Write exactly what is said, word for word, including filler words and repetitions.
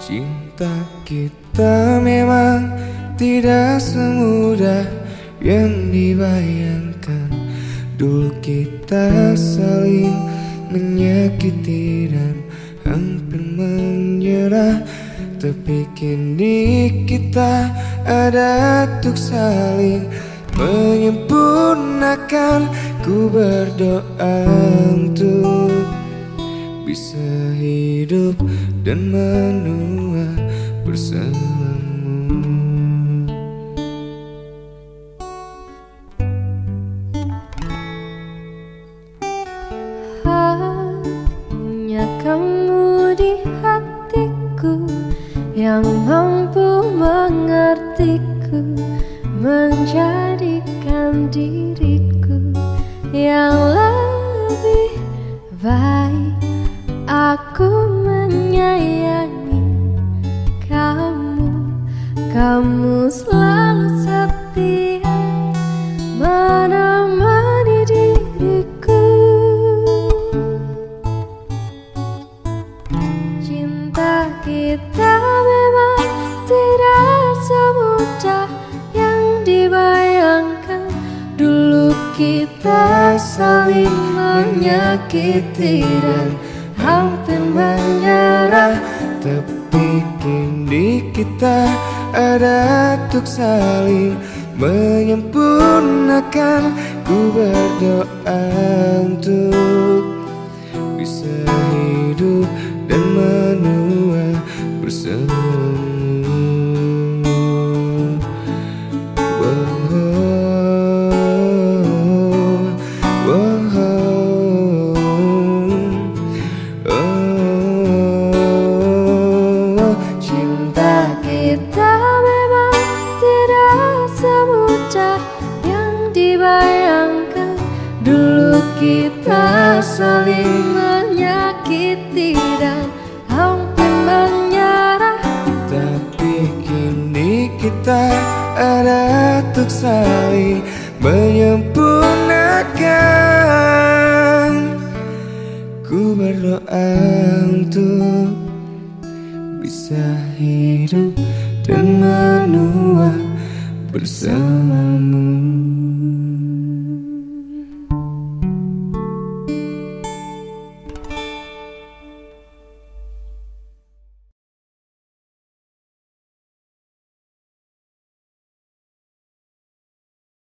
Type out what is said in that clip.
Cinta kita memang tidak semudah yang dibayangkan. Dulu kita saling menyakiti dan hampir menyerah, tapi kini kita ada untuk saling menyempurnakan. Ku berdoa untuk bisa hidup dan menua bersamamu. Hanya kamu di hatiku yang mampu mengertiku, menjadikan diriku yang lebih baik. Aku menyayangi kamu, kamu selalu setia menemani diriku. Cinta kita memang tidak semudah yang dibayangkan. Dulu kita saling menyakiti dan hampir menyerah, tapi kini kita ada untuk saling menyempurnakan. Ku berdoa untuk bisa hidup dan menua bersamamu. Kita memang tidak semudah yang dibayangkan. Dulu kita saling menyakiti dan hampir menyerah, tapi kini kita ada untuk saling